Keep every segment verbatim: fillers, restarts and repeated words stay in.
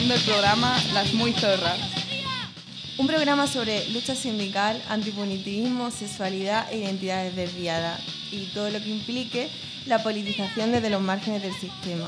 escuchando el programa Las Muy Zorras. Un programa sobre lucha sindical, antipunitivismo, sexualidad e identidades desviadas y todo lo que implique la politización desde los márgenes del sistema.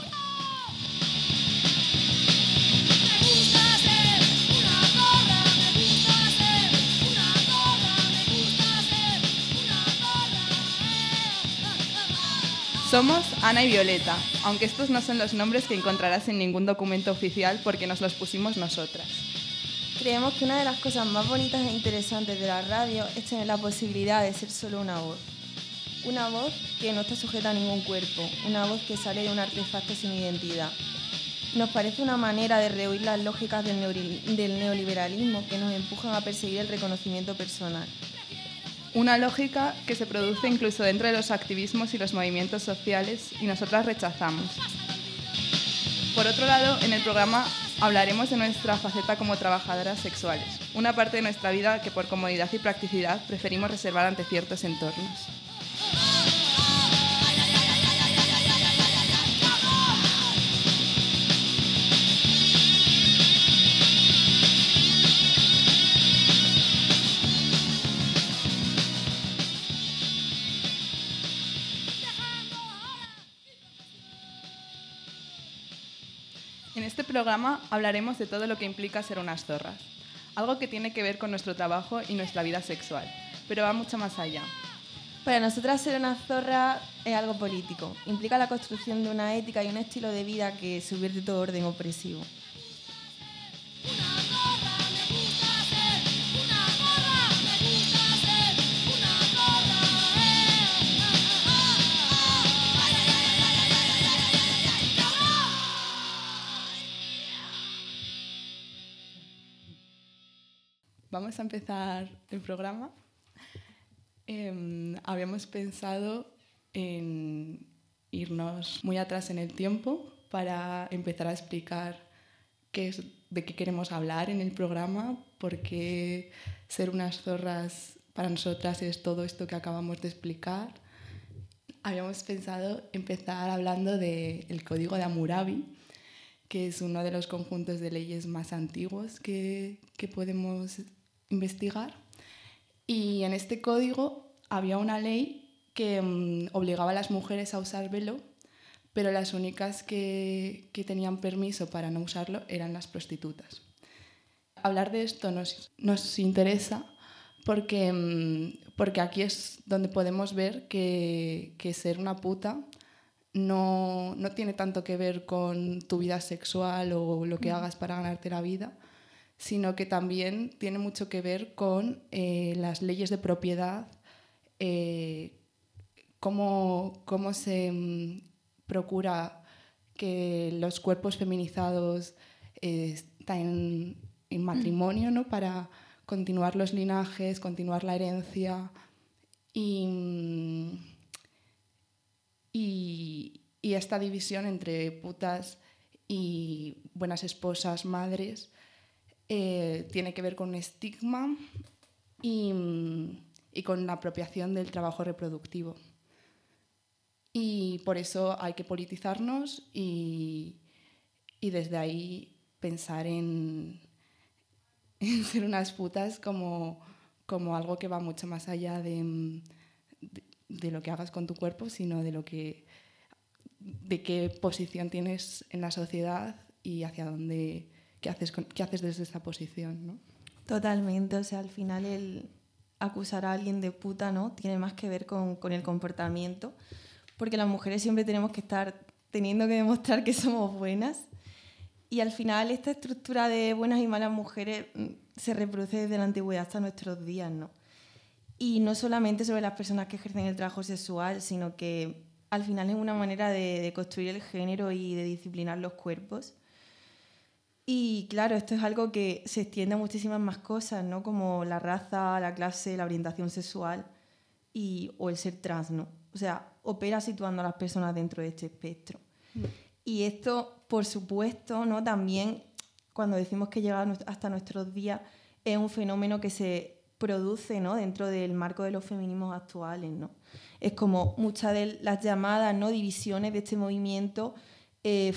Somos Ana y Violeta, aunque estos no son los nombres que encontrarás en ningún documento oficial porque nos los pusimos nosotras. Creemos que una de las cosas más bonitas e interesantes de la radio es tener la posibilidad de ser solo una voz. Una voz que no está sujeta a ningún cuerpo, una voz que sale de un artefacto sin identidad. Nos parece una manera de rehuir las lógicas del, neoli- del neoliberalismo que nos empujan a perseguir el reconocimiento personal. Una lógica que se produce incluso dentro de los activismos y los movimientos sociales y nosotras rechazamos. Por otro lado, en el programa hablaremos de nuestra faceta como trabajadoras sexuales, una parte de nuestra vida que por comodidad y practicidad preferimos reservar ante ciertos entornos. En este programa hablaremos de todo lo que implica ser unas zorras, algo que tiene que ver con nuestro trabajo y nuestra vida sexual, pero va mucho más allá. Para nosotras ser una zorra es algo político, implica la construcción de una ética y un estilo de vida que subvierte todo orden opresivo. Vamos a empezar el programa. Eh, habíamos pensado en irnos muy atrás en el tiempo para empezar a explicar qué es, de qué queremos hablar en el programa, porque ser unas zorras para nosotras es todo esto que acabamos de explicar. Habíamos pensado empezar hablando del Código de Hammurabi, que es uno de los conjuntos de leyes más antiguos que, que podemos investigar. Y en este código había una ley que um, obligaba a las mujeres a usar velo, pero las únicas que, que tenían permiso para no usarlo eran las prostitutas. Hablar de esto nos, nos interesa porque, um, porque aquí es donde podemos ver que, que ser una puta no, no tiene tanto que ver con tu vida sexual o lo que hagas para ganarte la vida, sino que también tiene mucho que ver con eh, las leyes de propiedad, eh, cómo, cómo se mm, procura que los cuerpos feminizados eh, están en, en matrimonio, ¿no? Para continuar los linajes, continuar la herencia y, y, y esta división entre putas y buenas esposas, madres, Eh, tiene que ver con un estigma y, y con la apropiación del trabajo reproductivo. Y por eso hay que politizarnos y, y desde ahí pensar en, en ser unas putas como, como algo que va mucho más allá de, de, de lo que hagas con tu cuerpo, sino de, lo que, de qué posición tienes en la sociedad y hacia dónde... ¿Qué haces, con, ¿Qué haces desde esa posición, ¿no? Totalmente, o sea, al final el acusar a alguien de puta, ¿no? Tiene más que ver con, con el comportamiento, porque las mujeres siempre tenemos que estar teniendo que demostrar que somos buenas y al final esta estructura de buenas y malas mujeres se reproduce desde la antigüedad hasta nuestros días, ¿no? Y no solamente sobre las personas que ejercen el trabajo sexual, sino que al final es una manera de, de construir el género y de disciplinar los cuerpos. Y claro, esto es algo que se extiende a muchísimas más cosas, ¿no? Como la raza, la clase, la orientación sexual y, o el ser trans, ¿no? O sea, opera situando a las personas dentro de este espectro. Mm. Y esto, por supuesto, ¿no? También cuando decimos que llega hasta nuestros días, es un fenómeno que se produce, ¿no? Dentro del marco de los feminismos actuales, ¿no? Es como muchas de las llamadas, ¿no? divisiones de este movimiento eh,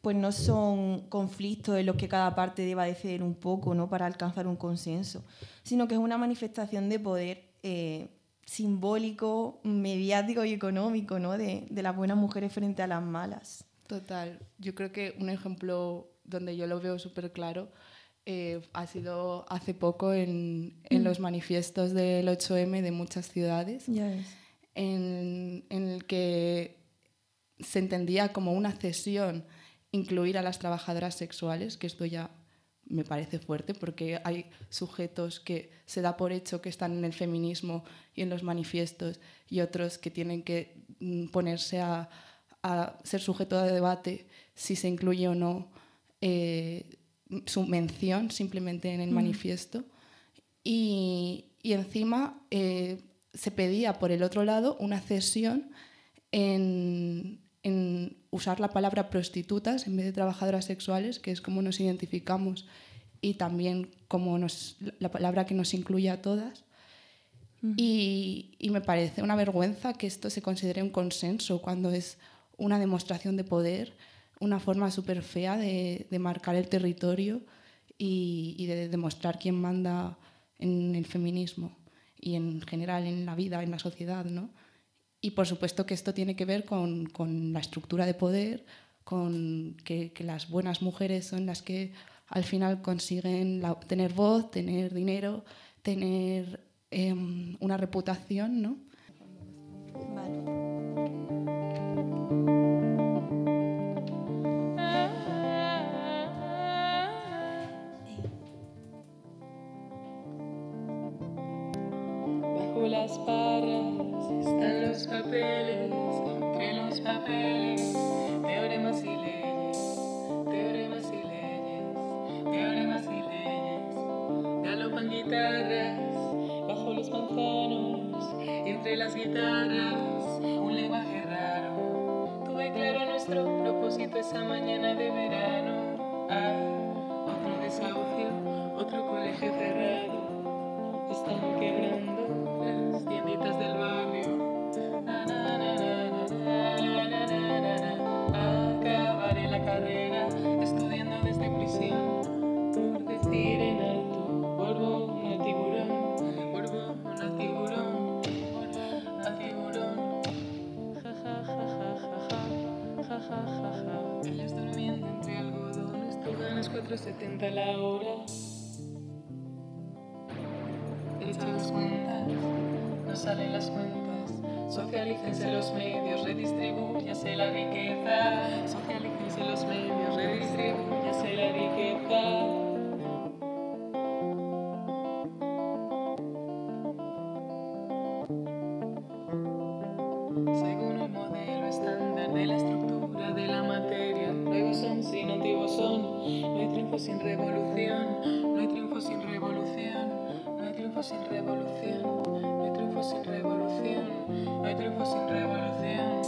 pues no son conflictos en los que cada parte deba de ceder un poco, ¿no?, para alcanzar un consenso, sino que es una manifestación de poder eh, simbólico, mediático y económico, ¿no?, de, de las buenas mujeres frente a las malas. Total. Yo creo que un ejemplo donde yo lo veo súper claro eh, ha sido hace poco en, en los manifiestos del ocho eme de muchas ciudades, Ya ves. en, en el que se entendía como una cesión incluir a las trabajadoras sexuales, que esto ya me parece fuerte porque hay sujetos que se da por hecho que están en el feminismo y en los manifiestos y otros que tienen que ponerse a, a ser sujeto de debate si se incluye o no eh, su mención simplemente en el manifiesto. Y, y encima eh, se pedía por el otro lado una cesión en, en usar la palabra prostitutas en vez de trabajadoras sexuales, que es como nos identificamos y también como nos, la palabra que nos incluye a todas. Uh-huh. Y, y me parece una vergüenza que esto se considere un consenso cuando es una demostración de poder, una forma súper fea de, de marcar el territorio y, y de demostrar quién manda en el feminismo y en general en la vida, en la sociedad, ¿no? Y por supuesto que esto tiene que ver con, con la estructura de poder, con que, que las buenas mujeres son las que al final consiguen la, tener voz, tener dinero, tener eh, una reputación, ¿no? Vale. Bajo las barras están los papeles, entre los papeles, teoremas y leyes, teoremas y leyes, teoremas y leyes. Galopan guitarras bajo los manzanos y entre las guitarras un lenguaje raro. Tuve claro nuestro propósito esa mañana de verano. Ah, otro desahucio, otro colegio cerrado. Están quebrando las tienditas del barrio. Na, na, na, na, na, na, na, na, na. Acabaré la carrera estudiando desde prisión. Por decir en alto, vuelvo al tiburón, vuelvo al tiburón, vuelvo al tiburón. Ja, ja, ja, ja, ja, ja, ja, ja, ja. Ellos durmiendo entre algodones, tú ganas cuatro setenta la hora. Echa las cuentas, no salen las cuentas. Socialícense los medios, redistribúyase la riqueza. Socialícense los medios, redistribúyase la riqueza. Según el modelo estándar de la estructura de la materia, luego son sin antiguos son. No hay triunfo sin revolución, no hay triunfo sin revolución. No hay triunfo sin revolución, no hay triunfo sin revolución, no hay triunfo sin revolución.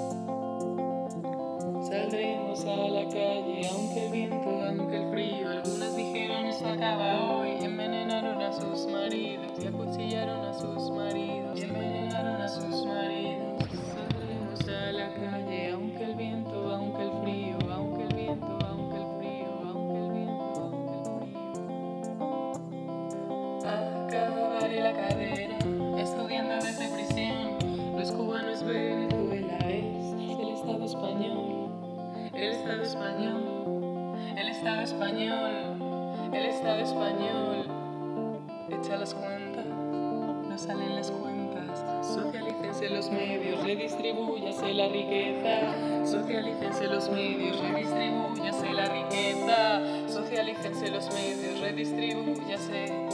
Saldremos a la calle, aunque el viento, aunque el frío. Algunas dijeron esto acaba hoy. Envenenaron a sus maridos y acuchillaron a sus maridos. Y envenenaron a sus maridos. Saldremos a la calle, aunque el viento, aunque el frío, aunque el viento, aunque el frío, aunque el viento, aunque el frío. Acabaré la carrera estudiando desde prisión. No es Cuba, no es Venezuela, es el Estado español. El Estado español, el Estado español, el Estado español. Echa las cuentas, no salen las cuentas. Socialícense los medios, redistribúyase la riqueza. Socialícense los medios, redistribúyase la riqueza. Socialícense los medios, redistribúyase.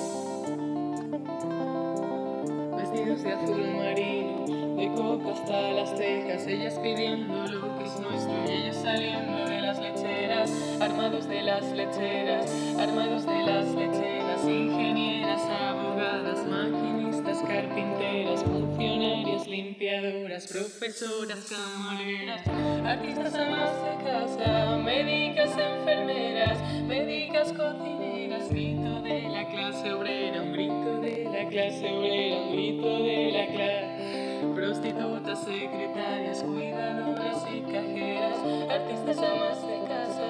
Vestidos de azul marino, de coca hasta las cejas, ellas pidiendo lo que es nuestro y ellos saliendo de las lecheras, armados de las lecheras, armados de las lecheras, ingenieras, abogadas, maquinistas, carpinteras, funcionarias, limpiadoras, profesoras, camareras, artistas amas de casa, médicas, enfermeras, médicas, cocineras, grito de la clase obrera, un grito de la clase obrera, un grito de la clase, prostitutas, secretarias, cuidadoras y cajeras, artistas amas de casa,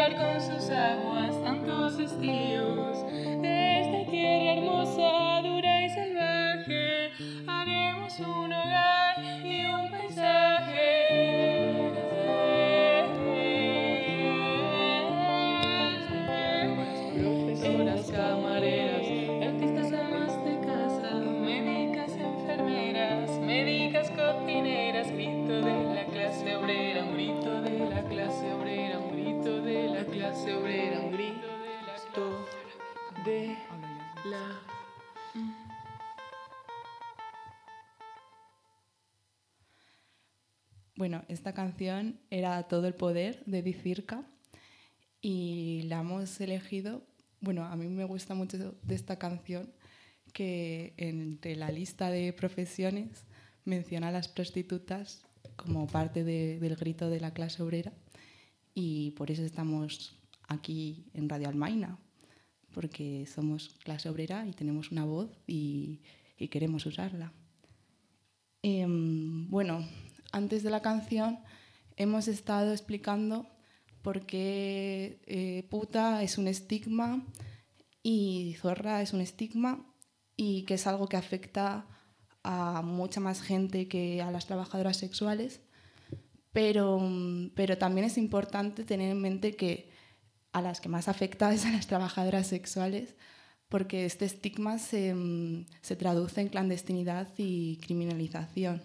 purificar con sus aguas tantos estíos. De esta tierra hermosa, dura y salvaje, haremos un hogar y un paisaje. Profesoras, camareras, artistas, amas de casa, médicas, enfermeras, médicas, cocineras, grito de la clase obrera, un grito de la clase obrera, un grito de la clase obrera, un grito de la... Bueno, esta canción era Todo el poder de Di Circa y la hemos elegido, bueno, a mí me gusta mucho de esta canción que entre la lista de profesiones menciona a las prostitutas como parte de, del grito de la clase obrera y por eso estamos aquí en Radio Almaina, porque somos clase obrera y tenemos una voz y, y queremos usarla. Eh, bueno, antes de la canción hemos estado explicando por qué eh, puta es un estigma y zorra es un estigma y que es algo que afecta a mucha más gente que a las trabajadoras sexuales, pero, pero también es importante tener en mente que a las que más afecta es a las trabajadoras sexuales, porque este estigma se, se traduce en clandestinidad y criminalización.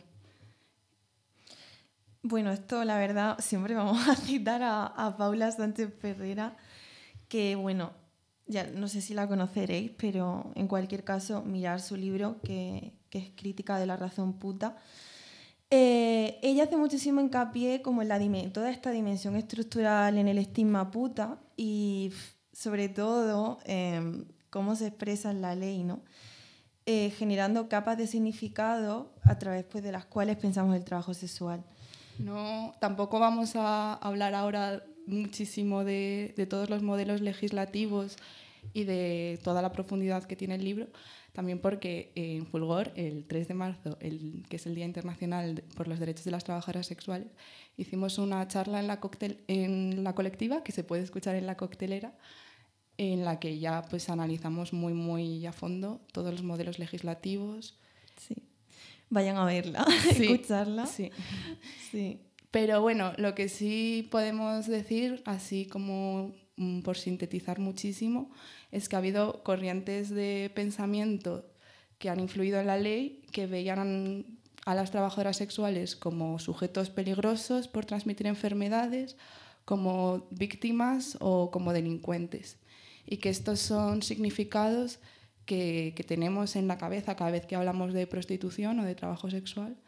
Bueno, esto la verdad siempre vamos a citar a, a Paula Sánchez Ferreira, que bueno, ya no sé si la conoceréis, pero en cualquier caso mirar su libro, que, que es Crítica de la razón puta. Eh, ella hace muchísimo hincapié como en la, toda esta dimensión estructural en el estigma puta y sobre todo eh, cómo se expresa en la ley, ¿no? Eh, generando capas de significado a través pues, de las cuales pensamos el trabajo sexual. No, tampoco vamos a hablar ahora muchísimo de, de todos los modelos legislativos y de toda la profundidad que tiene el libro, también porque en Fulgor, el tres de marzo, el, que es el Día Internacional por los Derechos de las Trabajadoras Sexuales, hicimos una charla en la, coctel, en la colectiva, que se puede escuchar en la coctelera, en la que ya pues, analizamos muy, muy a fondo todos los modelos legislativos. Sí. Vayan a verla, sí, escucharla. Sí. Sí. Pero bueno, lo que sí podemos decir, así como mm, por sintetizar muchísimo, es que ha habido corrientes de pensamiento que han influido en la ley, que veían a las trabajadoras sexuales como sujetos peligrosos por transmitir enfermedades, como víctimas o como delincuentes. Y que estos son significados Que, que tenemos en la cabeza cada vez que hablamos de prostitución o de trabajo sexual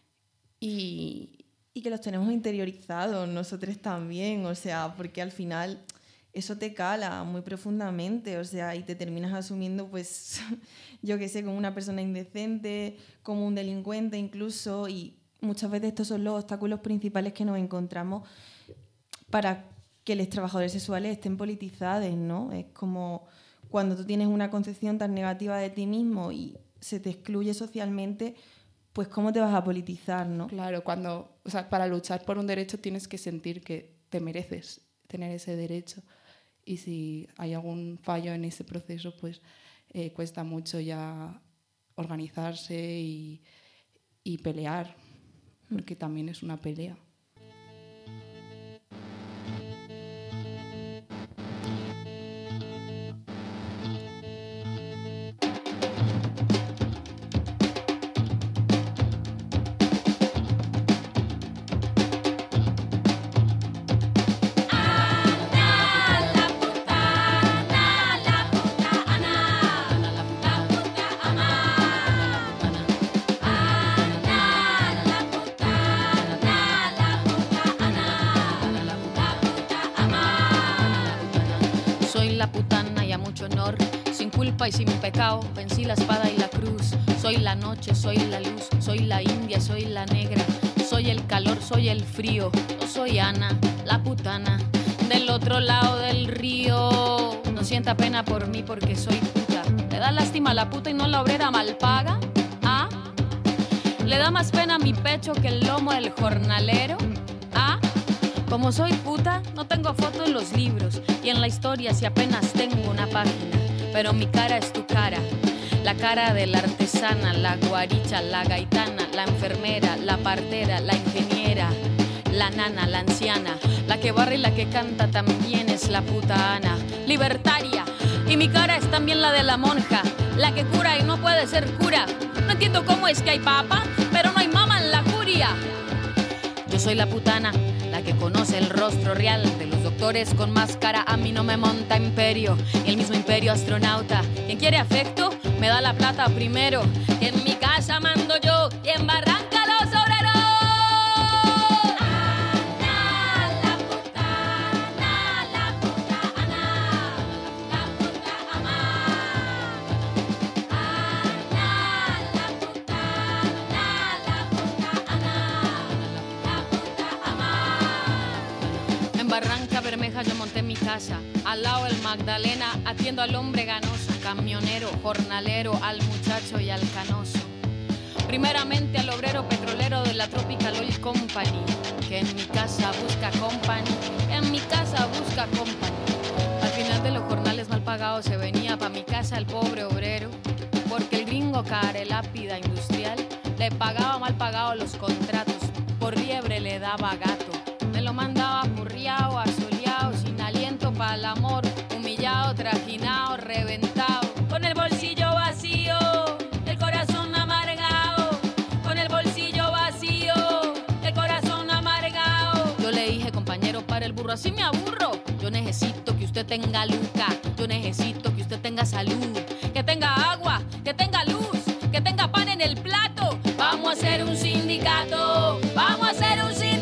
y, y que los tenemos interiorizados nosotros también, o sea, porque al final eso te cala muy profundamente, o sea, y te terminas asumiendo, pues, yo qué sé, como una persona indecente, como un delincuente incluso, y muchas veces estos son los obstáculos principales que nos encontramos para que los trabajadores sexuales estén politizados, ¿no? Es como cuando tú tienes una concepción tan negativa de ti mismo y se te excluye socialmente, pues ¿cómo te vas a politizar, no? Claro, cuando, o sea, para luchar por un derecho tienes que sentir que te mereces tener ese derecho y si hay algún fallo en ese proceso, pues eh, cuesta mucho ya organizarse y, y pelear, porque también es una pelea. Y sin pecado, vencí la espada y la cruz. Soy la noche, soy la luz, soy la india, soy la negra. Soy el calor, soy el frío. Yo soy Ana, la putana, del otro lado del río. No sienta pena por mí porque soy puta. ¿Le da lástima a la puta y no a la obrera mal paga? ¿Ah? ¿Le da más pena a mi pecho que el lomo del jornalero? ¿Ah? Como soy puta, no tengo foto en los libros y en la historia si apenas tengo una página, pero mi cara es tu cara. La cara de la artesana, la guaricha, la gaitana, la enfermera, la partera, la ingeniera, la nana, la anciana, la que barre y la que canta también es la puta Ana, libertaria. Y mi cara es también la de la monja, la que cura y no puede ser cura. No entiendo cómo es que hay papa, pero no hay mama en la curia. Yo soy la putana, la que conoce el rostro real de los doctores con máscara. A mí no me monta imperio, y el mismo imperio astronauta. Quien quiere afecto, me da la plata primero. Que en mi casa mando yo y en Barranca los obreros. Ana, la putana, la putana, la puta ama. Ana, la putana, la putana, la puta ama. En Barranca Bermeja yo monté mi casa, al lado del Magdalena, atiendo al hombre ganoso, camionero, jornalero, al muchacho y al canoso. Primeramente al obrero petrolero de la Tropical Oil Company, que en mi casa busca company, en mi casa busca company. Al final de los jornales mal pagados se venía pa' mi casa el pobre obrero, porque el gringo care lápida industrial le pagaba mal pagados los contratos, por liebre le daba gato. Me lo mandaba apurriao, asoleado, sin aliento para el amor, humillado, trajinado, reventado, con el bolsillo vacío, el corazón amargado, con el bolsillo vacío, el corazón amargado. Yo le dije, compañero, para el burro, así me aburro. Yo necesito que usted tenga luca, yo necesito que usted tenga salud, que tenga agua, que tenga luz, que tenga pan en el plato. Vamos a hacer un sindicato, vamos a hacer un sindicato.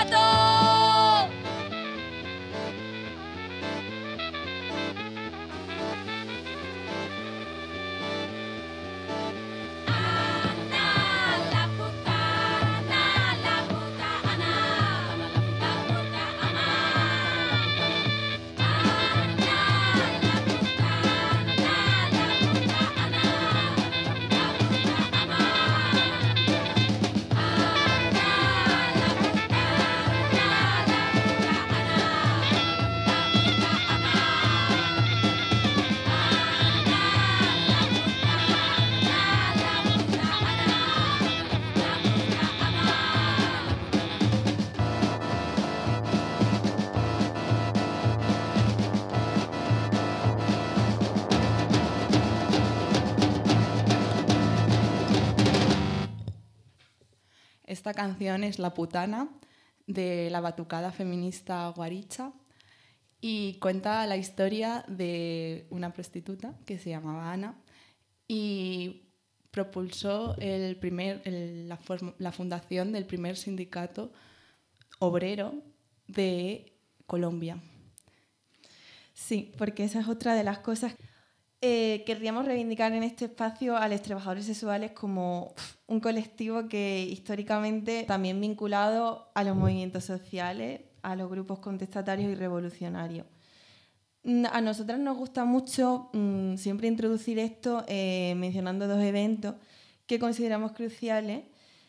Esta canción es La Putana, de la batucada feminista Guaricha, y cuenta la historia de una prostituta que se llamaba Ana y propulsó el primer, el, la, form, la fundación del primer sindicato obrero de Colombia. Sí, porque esa es otra de las cosas. Eh, querríamos reivindicar en este espacio a los trabajadores sexuales como un colectivo que históricamente también vinculado a los movimientos sociales, a los grupos contestatarios y revolucionarios. A nosotras nos gusta mucho mmm, siempre introducir esto eh, mencionando dos eventos que consideramos cruciales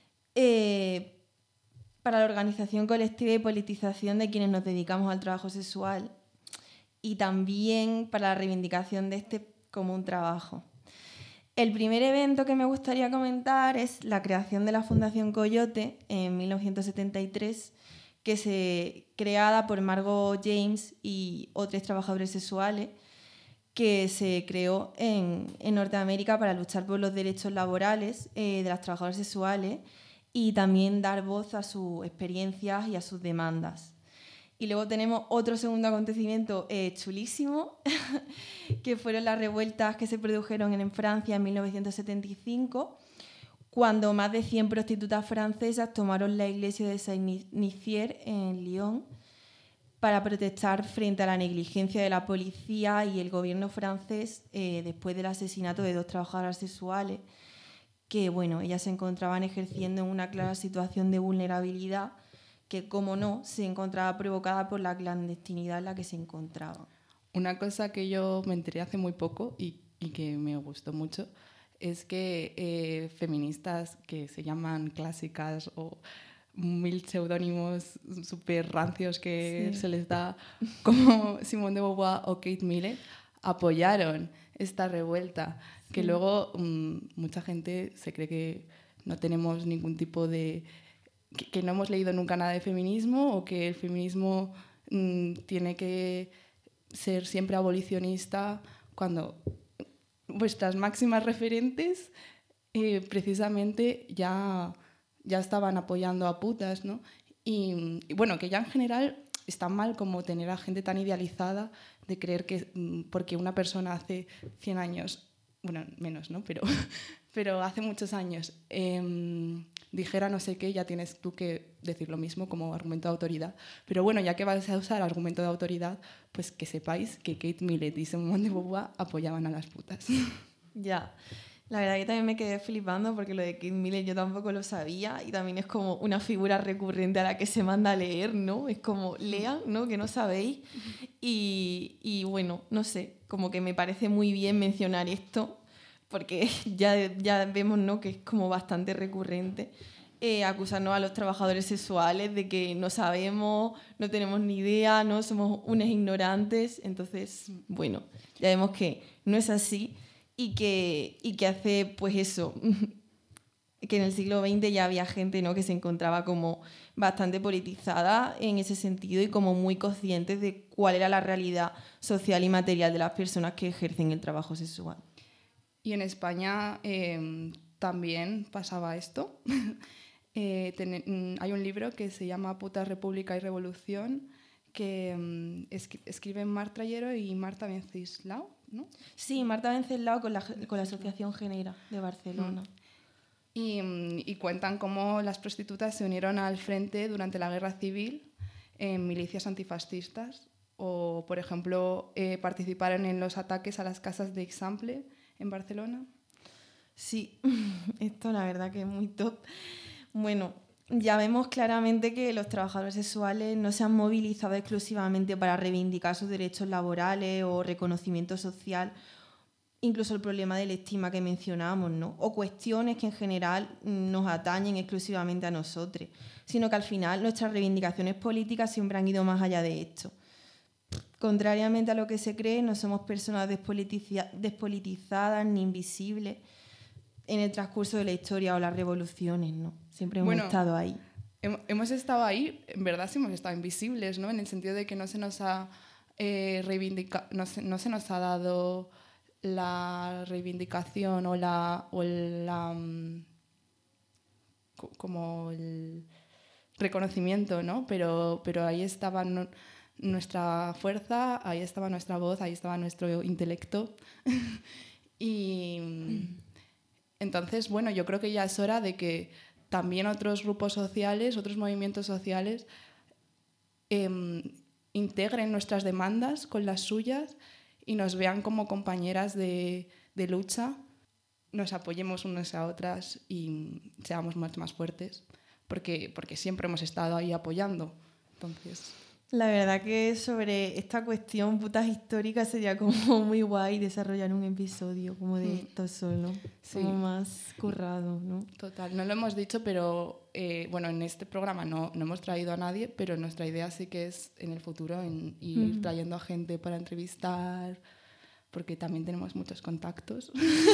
eh, para la organización colectiva y politización de quienes nos dedicamos al trabajo sexual y también para la reivindicación de este como un trabajo. El primer evento que me gustaría comentar es la creación de la Fundación Coyote en mil novecientos setenta y tres, que se creada por Margot James y otros trabajadores sexuales, que se creó en, en Norteamérica para luchar por los derechos laborales eh, de las trabajadoras sexuales y también dar voz a sus experiencias y a sus demandas. Y luego tenemos otro segundo acontecimiento eh, chulísimo, que fueron las revueltas que se produjeron en Francia en mil novecientos setenta y cinco, cuando más de cien prostitutas francesas tomaron la iglesia de Saint-Nizier en Lyon para protestar frente a la negligencia de la policía y el gobierno francés eh, después del asesinato de dos trabajadoras sexuales que, bueno, ellas se encontraban ejerciendo en una clara situación de vulnerabilidad que, como no, se encontraba provocada por la clandestinidad en la que se encontraba. Una cosa que yo me enteré hace muy poco y, y que me gustó mucho es que eh, feministas que se llaman clásicas o mil seudónimos súper rancios que Sí. se les da, como Simone de Beauvoir o Kate Millett, apoyaron esta revuelta, que Sí. luego mmm, mucha gente se cree que no tenemos ningún tipo de... Que, que no hemos leído nunca nada de feminismo o que el feminismo mmm, tiene que ser siempre abolicionista, cuando vuestras máximas referentes eh, precisamente ya, ya estaban apoyando a putas, ¿no? Y, y bueno, que ya en general está mal como tener a gente tan idealizada de creer que mm, porque una persona hace cien años, bueno, menos, ¿no? Pero, pero hace muchos años eh, dijera no sé qué, ya tienes tú que decir lo mismo como argumento de autoridad. Pero bueno, ya que vas a usar argumento de autoridad, pues que sepáis que Kate Millett y Simone de Beauvoir apoyaban a las putas. Ya. La verdad que también me quedé flipando porque lo de Kate Millett yo tampoco lo sabía y también es como una figura recurrente a la que se manda a leer, ¿no? Es como, lean, ¿no? Que no sabéis. Y, y bueno, no sé, como que me parece muy bien mencionar esto porque ya, ya vemos, ¿no? Que es como bastante recurrente eh, acusarnos a los trabajadores sexuales de que no sabemos, no tenemos ni idea, ¿no? Somos unos ignorantes. Entonces, bueno, ya vemos que no es así. Y que, y que hace, pues eso, que en el siglo veinte ya había gente, ¿no? Que se encontraba como bastante politizada en ese sentido y como muy conscientes de cuál era la realidad social y material de las personas que ejercen el trabajo sexual. Y en España eh, también pasaba esto. eh, ten, hay un libro que se llama Putas, República y Revolución, que um, escriben Marta Trayero y Marta Venceslao, ¿no? Sí, Marta Venceslao con la, con la Asociación Genera de Barcelona. Mm. Y, y cuentan cómo las prostitutas se unieron al frente durante la Guerra Civil en milicias antifascistas o, por ejemplo, eh, participaron en los ataques a las casas de Eixample en Barcelona. Sí, esto la verdad que es muy top. Bueno, ya vemos claramente que los trabajadores sexuales no se han movilizado exclusivamente para reivindicar sus derechos laborales o reconocimiento social, incluso el problema del estigma que mencionábamos, ¿no? O cuestiones que en general nos atañen exclusivamente a nosotros, sino que al final nuestras reivindicaciones políticas siempre han ido más allá de esto. Contrariamente a lo que se cree, no somos personas despolitiza- despolitizadas ni invisibles en el transcurso de la historia o las revoluciones, ¿no? Siempre hemos bueno, estado ahí. Hemos estado ahí, en verdad sí hemos estado invisibles, ¿no? En el sentido de que no se nos ha eh, reivindica- no se, no se nos ha dado la reivindicación o la, o la um, como el reconocimiento, ¿no? Pero, pero ahí estaba no, nuestra fuerza, ahí estaba nuestra voz, ahí estaba nuestro intelecto. Y entonces, bueno, yo creo que ya es hora de que también otros grupos sociales, otros movimientos sociales eh, integren nuestras demandas con las suyas y nos vean como compañeras de, de lucha, nos apoyemos unas a otras y seamos mucho más fuertes, porque, porque siempre hemos estado ahí apoyando. Entonces... La verdad que sobre esta cuestión putas históricas sería como muy guay desarrollar un episodio como de esto solo, sí. Como más currado, ¿no? Total, no lo hemos dicho, pero eh, bueno, en este programa no, no hemos traído a nadie, pero nuestra idea sí que es en el futuro en ir mm. trayendo a gente para entrevistar, porque también tenemos muchos contactos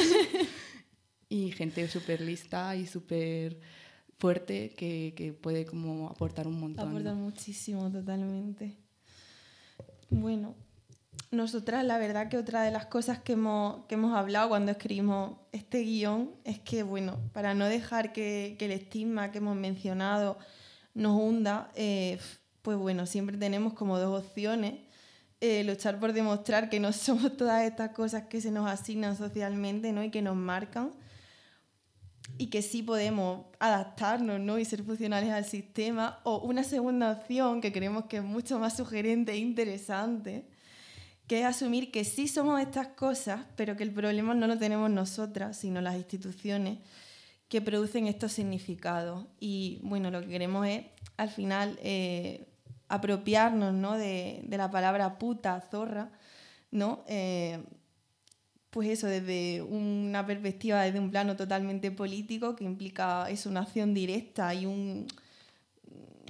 y gente súper lista y súper fuerte que, que puede como aportar un montón. Aportar muchísimo, totalmente. Bueno, nosotras la verdad que otra de las cosas que hemos, que hemos hablado cuando escribimos este guión es que, bueno, para no dejar que, que el estigma que hemos mencionado nos hunda, eh, pues bueno, siempre tenemos como dos opciones. Eh, luchar por demostrar que no somos todas estas cosas que se nos asignan socialmente, ¿no? Y que nos marcan. Y que sí podemos adaptarnos, ¿no? Y ser funcionales al sistema. O una segunda opción que creemos que es mucho más sugerente e interesante, que es asumir que sí somos estas cosas, pero que el problema no lo tenemos nosotras, sino las instituciones que producen estos significados. Y bueno, lo que queremos es, al final, eh, apropiarnos, ¿no? de, de la palabra puta, zorra, ¿no? Eh, pues eso, desde una perspectiva, desde un plano totalmente político, que implica eso, una acción directa y un,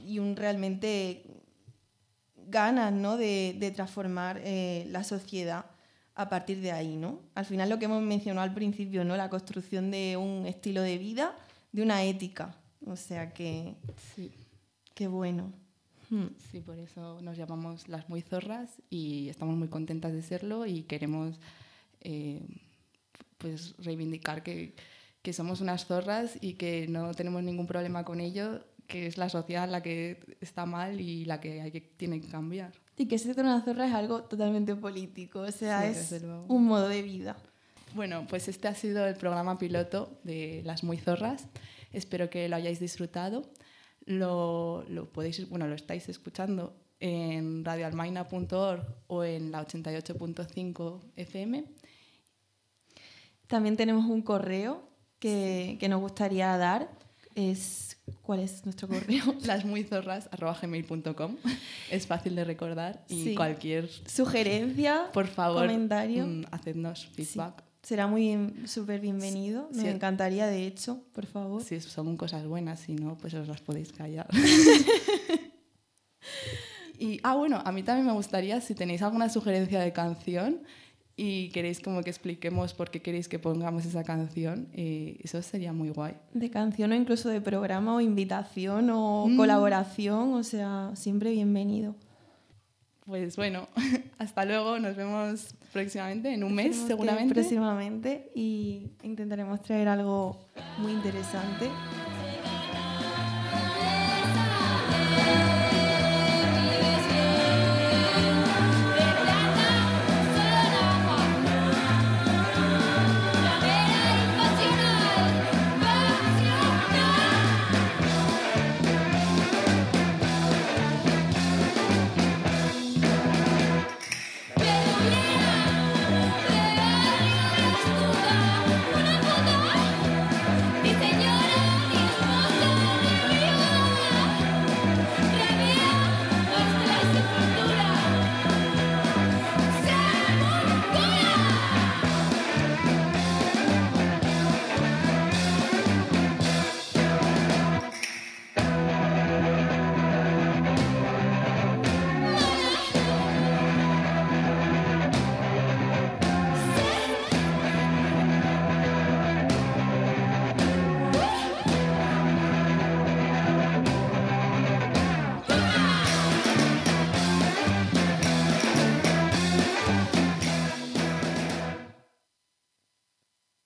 y un realmente ganas, ¿no? de, de transformar eh, la sociedad a partir de ahí, ¿no? Al final lo que hemos mencionado al principio, ¿no? La construcción de un estilo de vida, de una ética. O sea que... Sí. Qué bueno. Sí, por eso nos llamamos Las Muy Zorras y estamos muy contentas de serlo y queremos eh, pues reivindicar que, que somos unas zorras y que no tenemos ningún problema con ello, que es la sociedad la que está mal y la que, hay que tiene que cambiar. Y que ser una zorra es algo totalmente político, o sea, Sí, es desde luego. un modo de vida. Bueno, pues este ha sido el programa piloto de Las Muy Zorras. Espero que lo hayáis disfrutado. Lo, lo podéis, bueno, lo estáis escuchando en radio almaina punto org o en la ochenta y ocho punto cinco F M. También tenemos un correo que, que nos gustaría dar. Es, ¿cuál es nuestro correo? lasmuyzorras arroba gmail punto com. Es fácil de recordar y Sí. cualquier Sugerencia, por favor, comentario. mm, hacednos feedback. Sí. Será muy súper bienvenido. Nos Sí. encantaría, de hecho, por favor. Si son cosas buenas, si no, pues os las podéis callar. Y, ah, bueno, a mí también me gustaría, si tenéis alguna sugerencia de canción y queréis como que expliquemos por qué queréis que pongamos esa canción, eh, eso sería muy guay. De canción o incluso de programa o invitación o Mm. colaboración, o sea, siempre bienvenido. Pues bueno, hasta luego, nos vemos próximamente, en un mes Esperemos que seguramente. Próximamente, y intentaremos traer algo muy interesante.